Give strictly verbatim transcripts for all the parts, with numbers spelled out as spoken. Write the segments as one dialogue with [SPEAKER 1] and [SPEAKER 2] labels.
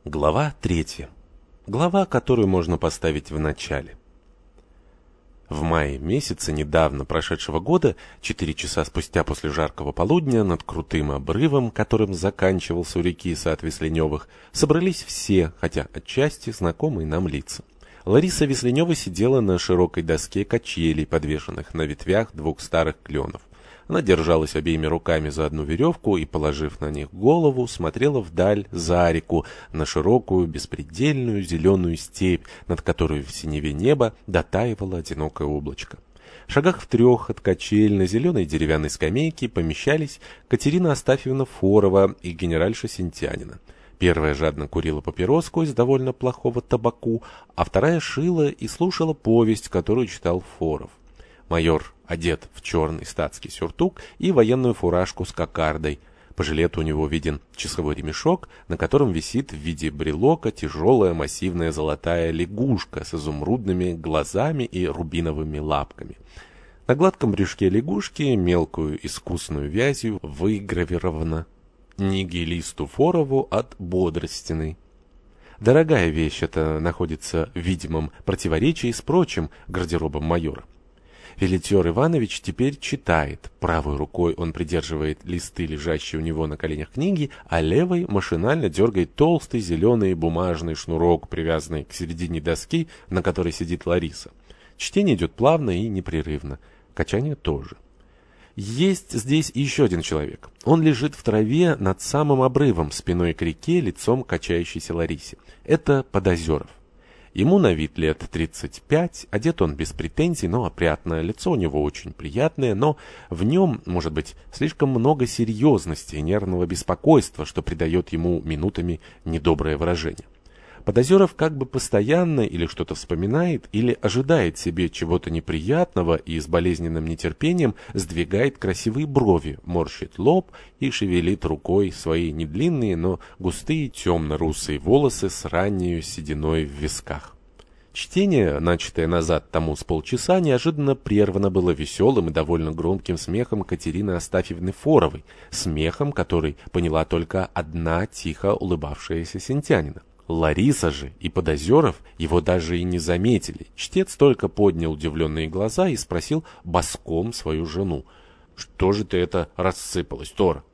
[SPEAKER 1] Глава третья. Глава, которую можно поставить в начале. В мае месяце недавно прошедшего года, четыре часа спустя после жаркого полудня, над крутым обрывом, которым заканчивался у реки сад Весленевых, собрались все, хотя отчасти знакомые нам лица. Лариса Весленева сидела на широкой доске качелей, подвешенных на ветвях двух старых кленов. Она держалась обеими руками за одну веревку и, положив на них голову, смотрела вдаль за реку, на широкую, беспредельную зеленую степь, над которой в синеве неба дотаивало одинокое облачко. В шагах в трех от качель на зеленой деревянной скамейке помещались Катерина Астафьевна Форова и генеральша Синтянина. Первая жадно курила папироску из довольно плохого табаку, а вторая шила и слушала повесть, которую читал Форов. Майор одет в черный статский сюртук и военную фуражку с кокардой. По жилету у него виден часовой ремешок, на котором висит в виде брелока тяжелая массивная золотая лягушка с изумрудными глазами и рубиновыми лапками. На гладком брюшке лягушки мелкую искусную вязью выгравировано «Нигилисту Форову от Бодростиной». Дорогая вещь эта находится в видимом противоречии с прочим гардеробом майора. Филитер Иванович теперь читает. Правой рукой он придерживает листы, лежащие у него на коленях книги, а левой машинально дергает толстый зеленый бумажный шнурок, привязанный к середине доски, на которой сидит Лариса. Чтение идет плавно и непрерывно. Качание тоже. Есть здесь еще один человек. Он лежит в траве над самым обрывом, спиной к реке, лицом к качающейся Ларисе. Это Подозеров. Ему на вид лет тридцать пять, одет он без претензий, но опрятно, лицо у него очень приятное, но в нем, может быть, слишком много серьезности и нервного беспокойства, что придает ему минутами недоброе выражение. Подозеров как бы постоянно или что-то вспоминает, или ожидает себе чего-то неприятного и с болезненным нетерпением сдвигает красивые брови, морщит лоб и шевелит рукой свои недлинные, но густые темно-русые волосы с раннею сединой в висках. Чтение, начатое назад тому с полчаса, неожиданно прервано было веселым и довольно громким смехом Катерины Астафьевны Форовой, смехом, который поняла только одна тихо улыбавшаяся Синтянина. Лариса же и Подозеров его даже и не заметили. Чтец только поднял удивленные глаза и спросил боском свою жену: «Что же ты это рассыпалась, Тора?»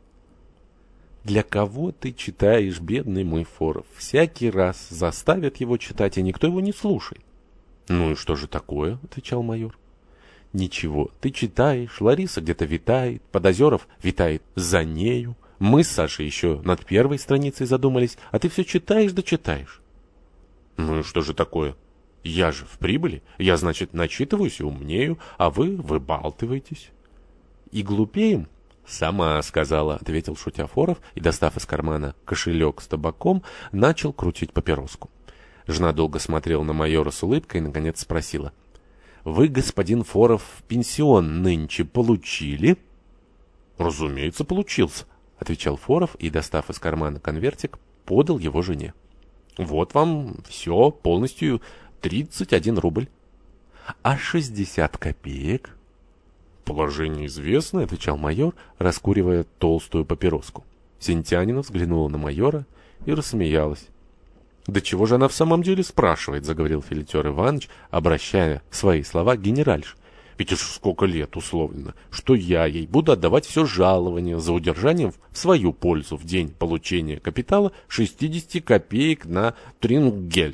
[SPEAKER 1] «Для кого ты читаешь, бедный мой Форов? Всякий раз заставят его читать, и никто его не слушает». «Ну и что же такое?» — отвечал майор. «Ничего, ты читаешь, Лариса где-то витает, Подозеров витает за нею. Мы с Сашей еще над первой страницей задумались, а ты все читаешь да читаешь». «Ну и что же такое? Я же в прибыли. Я, значит, начитываюсь и умнею, а вы выбалтываетесь». «И глупеем?» «Сама сказала», — ответил шутя Форов и, достав из кармана кошелек с табаком, начал крутить папироску. Жена долго смотрела на майора с улыбкой и, наконец, спросила: «Вы, господин Форов, пенсион нынче получили?» «Разумеется, получился», — отвечал Форов и, достав из кармана конвертик, подал его жене. «Вот вам все, полностью тридцать один рубль». «А шестьдесят копеек?» «Положение известное», — отвечал майор, раскуривая толстую папироску. Синтянина взглянула на майора и рассмеялась. «Да чего же она в самом деле спрашивает?» — заговорил Филитер Иванович, обращая свои слова к генеральше. «Ведь уж сколько лет условлено, что я ей буду отдавать все жалование за удержанием в свою пользу в день получения капитала шестьдесят копеек на трингельд».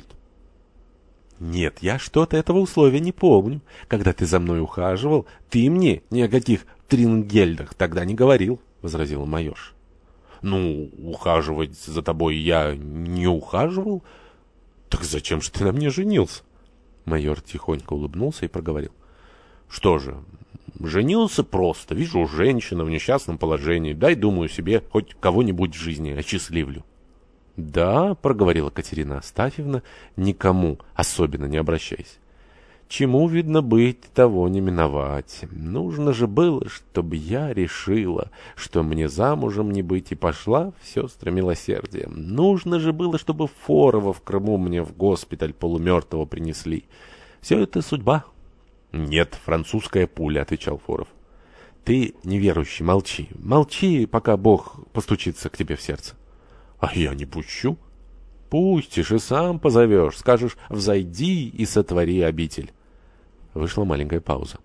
[SPEAKER 1] «Нет, я что-то этого условия не помню. Когда ты за мной ухаживал, ты мне ни о каких трингельдах тогда не говорил», — возразил майор. «Ну, ухаживать за тобой я не ухаживал. Так зачем же ты на мне женился?» Майор тихонько улыбнулся и проговорил: «Что же, женился просто. Вижу женщину в несчастном положении. Дай, думаю, себе хоть кого-нибудь в жизни осчастливлю». «Да», — проговорила Катерина Астафьевна, никому особенно не обращаясь. «Чему, видно, быть, того не миновать. Нужно же было, чтобы я решила, что мне замужем не быть, и пошла в сестры милосердия. Нужно же было, чтобы Форова в Крыму мне в госпиталь полумертвого принесли. Все это судьба». «Нет, французская пуля», — отвечал Форов. «Ты, неверующий, молчи. Молчи, пока Бог постучится к тебе в сердце». «А я не пущу». Пустишь и сам позовешь, скажешь «взойди и сотвори обитель». Вышла маленькая пауза.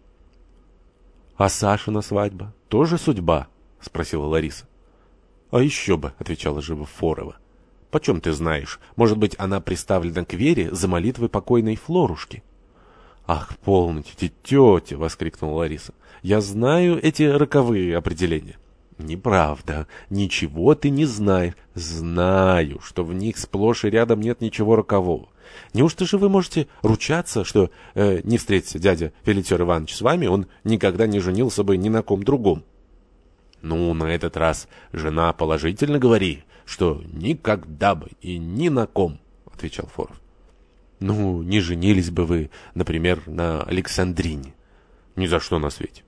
[SPEAKER 1] — А Сашина свадьба тоже судьба? — спросила Лариса. — А еще бы, — отвечала живо Форова. — Почем ты знаешь? Может быть, она приставлена к Вере за молитвой покойной Флорушки? — Ах, полноте, тетя! — воскликнула Лариса. — Я знаю эти роковые определения. — Неправда. Ничего ты не знаешь. Знаю, что в них сплошь и рядом нет ничего рокового. Неужто же вы можете ручаться, что э, не встретится дядя Филитер Иванович с вами, он никогда не женился бы ни на ком другом? — Ну, на этот раз, жена, положительно говори, что никогда бы и ни на ком, — отвечал Форов. — Ну, не женились бы вы, например, на Александрине. — Ни за что на свете.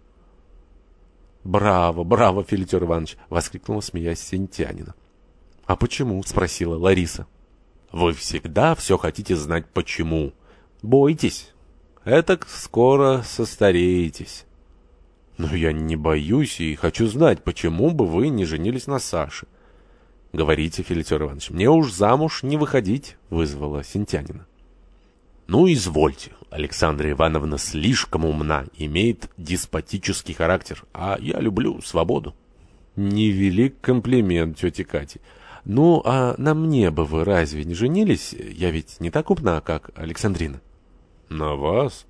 [SPEAKER 1] — Браво, браво, Филитер Иванович! — воскликнула, смеясь, Сентянина. — А почему? — спросила Лариса. — Вы всегда все хотите знать почему. Бойтесь. Этак скоро состареетесь. — Но я не боюсь и хочу знать, почему бы вы не женились на Саше. — Говорите, Филитер Иванович, мне уж замуж не выходить, — вызвала Сентянина. — Ну, извольте. Александра Ивановна слишком умна, имеет деспотический характер, а я люблю свободу. — Невелик комплимент, тете Кате. Ну, а на мне бы вы разве не женились? Я ведь не так умна, как Александрина. — На вас?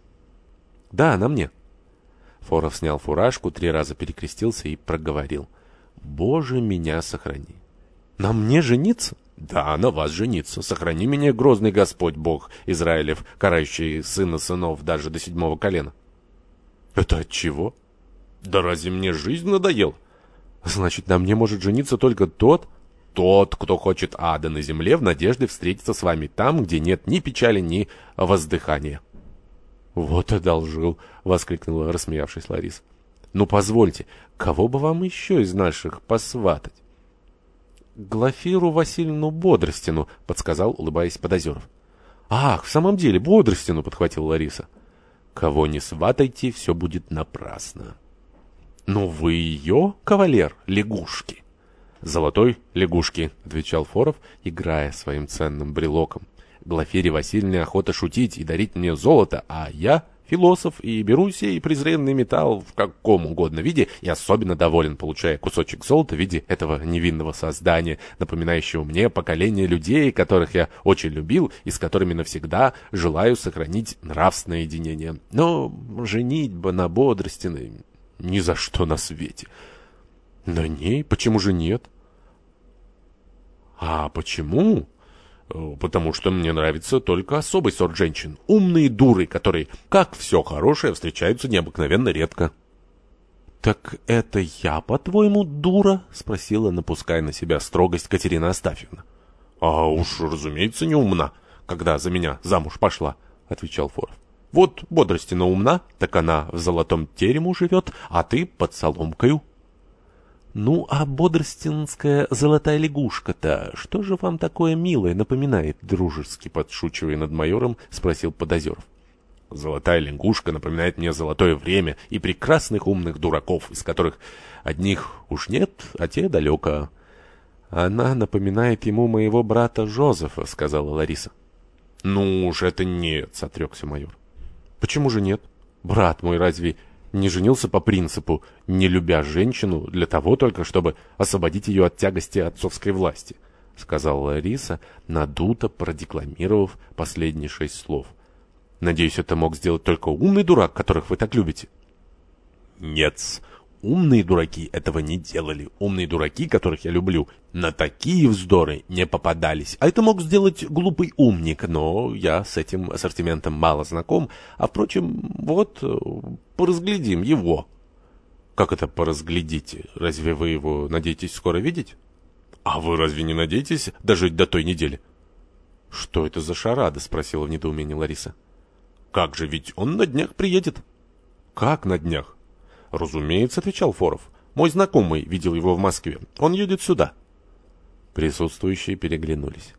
[SPEAKER 1] — Да, на мне. Форов снял фуражку, три раза перекрестился и проговорил. — Боже, меня сохрани. — На мне жениться? — Да, на вас жениться. Сохрани меня, грозный Господь Бог Израилев, карающий сына сынов даже до седьмого колена. — Это от чего? — Да разве мне жизнь надоела? — Значит, на мне может жениться только тот... — Тот, кто хочет ада на земле в надежде встретиться с вами там, где нет ни печали, ни воздыхания. — Вот одолжил, — воскликнула, рассмеявшись Лариса. — Ну, позвольте, кого бы вам еще из наших посватать? — Глафиру Васильевну Бодростину, — подсказал, улыбаясь, Подозеров. — Ах, в самом деле, Бодростину, — подхватила Лариса. — Кого не сватайте, все будет напрасно. — Ну, вы ее, кавалер, лягушки. — Золотой лягушки, — отвечал Форов, играя своим ценным брелоком. — Глафире Васильевне охота шутить и дарить мне золото, а я философ и беру сей презренный металл в каком угодно виде и особенно доволен, получая кусочек золота в виде этого невинного создания, напоминающего мне поколение людей, которых я очень любил и с которыми навсегда желаю сохранить нравственное единение. Но женитьба на Бодростиной ни за что на свете. — На ней? Почему же нет? — А почему? — Потому что мне нравится только особый сорт женщин. Умные дуры, которые, как все хорошее, встречаются необыкновенно редко. — Так это я, по-твоему, дура? — спросила, напуская на себя строгость, Катерина Астафьевна. — А уж, разумеется, не умна, когда за меня замуж пошла, — отвечал Форов. — Вот Бодростина умна, так она в золотом терему живет, а ты под соломкою. — Ну, а бодростинская золотая лягушка-то, что же вам такое милое напоминает? — дружески подшучивая над майором, спросил Подозеров. — Золотая лягушка напоминает мне золотое время и прекрасных умных дураков, из которых одних уж нет, а те далеко. — Она напоминает ему моего брата Жозефа, — сказала Лариса. — Ну уж это нет, — сотрекся майор. — Почему же нет? Брат мой разве не женился по принципу, не любя женщину, для того только, чтобы освободить ее от тягости отцовской власти, — сказала Лариса, надуто продекламировав последние шесть слов. — Надеюсь, это мог сделать только умный дурак, которых вы так любите. — Нет, умные дураки этого не делали. Умные дураки, которых я люблю, на такие вздоры не попадались. А это мог сделать глупый умник, но я с этим ассортиментом мало знаком. А, впрочем, вот, поразглядим его. — Как это поразглядите? Разве вы его надеетесь скоро видеть? — А вы разве не надеетесь дожить до той недели? — Что это за шарада? — спросила в недоумении Лариса. — Как же, ведь он на днях приедет. — Как на днях? — Разумеется, — отвечал Форов. — Мой знакомый видел его в Москве. Он едет сюда. Присутствующие переглянулись.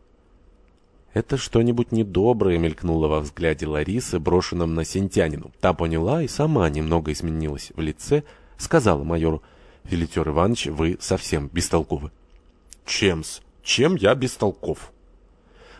[SPEAKER 1] Это что-нибудь недоброе мелькнуло во взгляде Ларисы, брошенном на Сентянину. Та поняла и сама немного изменилась в лице, сказала майору: — Филитер Иванович, вы совсем бестолковы. — Чем-с? Чем я бестолков?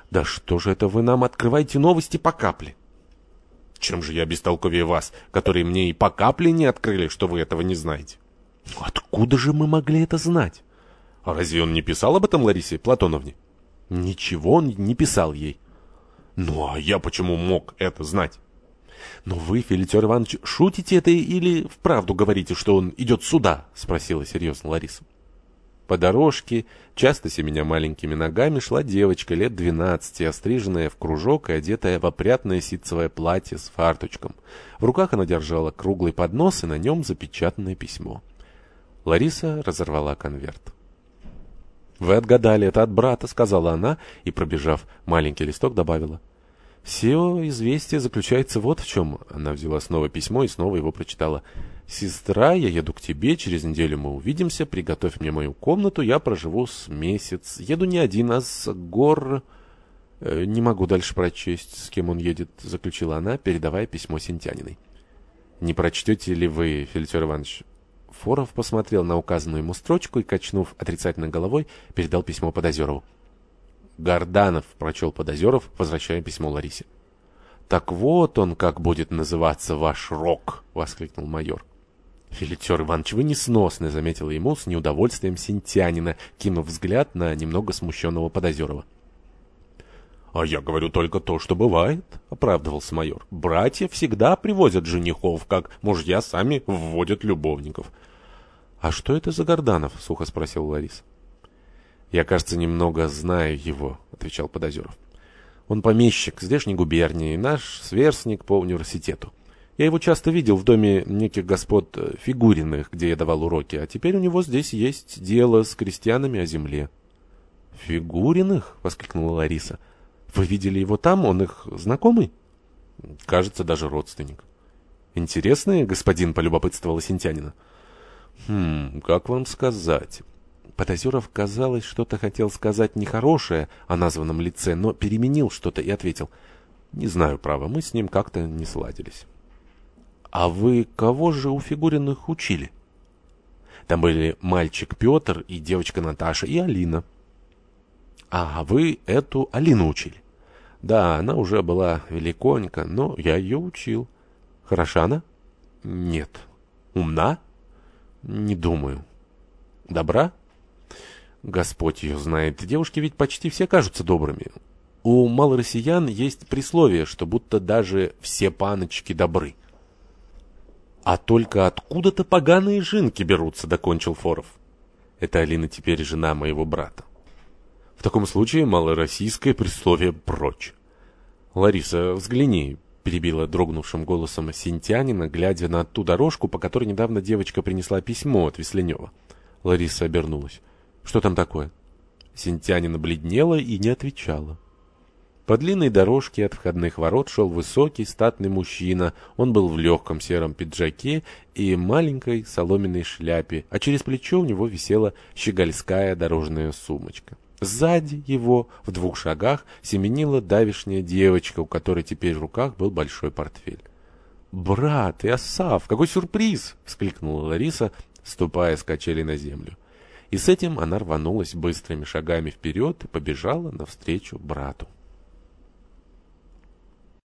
[SPEAKER 1] Да что же это вы нам открываете новости по капле? Чем же я бестолковее вас, которые мне и по капле не открыли, что вы этого не знаете? Откуда же мы могли это знать? А разве он не писал об этом Ларисе Платоновне? Ничего он не писал ей. Ну, а я почему мог это знать? Но вы, Филитер Иванович, шутите это или вправду говорите, что он идет сюда? Спросила серьезно Лариса. По дорожке, часто семеня маленькими ногами, шла девочка лет двенадцати, остриженная в кружок и одетая в опрятное ситцевое платье с фарточком. В руках она держала круглый поднос и на нем запечатанное письмо. Лариса разорвала конверт. «Вы отгадали, это от брата», — сказала она и, пробежав маленький листок, добавила. «Все известие заключается вот в чем». Она взяла снова письмо и снова его прочитала. «Сестра, я еду к тебе, через неделю мы увидимся, приготовь мне мою комнату, я проживу с месяц. Еду не один, а с гор...» э, «Не могу дальше прочесть, с кем он едет», — заключила она, передавая письмо Сентяниной. «Не прочтете ли вы, Филитер Иванович?» Форов посмотрел на указанную ему строчку и, качнув отрицательно головой, передал письмо Подозерову. «Горданов», — прочел Подозеров, возвращая письмо Ларисе. «Так вот он, как будет называться ваш рок!» — воскликнул майор. «Филитер Иванович, вы несносный», — заметила ему с неудовольствием Сентянина, кинув взгляд на немного смущенного Подозерова. «А я говорю только то, что бывает», — оправдывался майор. «Братья всегда привозят женихов, как мужья сами вводят любовников». «А что это за Горданов?» — сухо спросил Лариса. «Я, кажется, немного знаю его», — отвечал Подозеров. «Он помещик здешней губернии, наш сверстник по университету. Я его часто видел в доме неких господ Фигуриных, где я давал уроки, а теперь у него здесь есть дело с крестьянами о земле». «Фигуриных?» — воскликнула Лариса. «Вы видели его там? Он их знакомый?» «Кажется, даже родственник». «Интересный господин», — полюбопытствовала Сентянина. «Хм, как вам сказать?» Подозеров, казалось, что-то хотел сказать нехорошее о названном лице, но переменил что-то и ответил. «Не знаю, право, мы с ним как-то не сладились». «А вы кого же у Фигуриных учили?» «Там были мальчик Петр и девочка Наташа и Алина». «А вы эту Алину учили?» «Да, она уже была великонька, но я ее учил». «Хороша она?» «Нет». «Умна?» «Не думаю». «Добра?» «Господь ее знает. Девушки ведь почти все кажутся добрыми. У малороссиян есть присловие, что будто даже все паночки добры». «А только откуда-то поганые жинки берутся», — докончил Форов. «Это Алина теперь жена моего брата». «В таком случае малороссийское присловие прочь». «Лариса, взгляни», — перебила дрогнувшим голосом Сентянина, глядя на ту дорожку, по которой недавно девочка принесла письмо от Весленева. Лариса обернулась. «Что там такое?» Сентянина бледнела и не отвечала. По длинной дорожке от входных ворот шел высокий статный мужчина. Он был в легком сером пиджаке и маленькой соломенной шляпе, а через плечо у него висела щегольская дорожная сумочка. Сзади его, в двух шагах, семенила давишняя девочка, у которой теперь в руках был большой портфель. «Брат, Иосаф, какой сюрприз!» — вскликнула Лариса, ступая с качелей на землю. И с этим она рванулась быстрыми шагами вперед и побежала навстречу брату.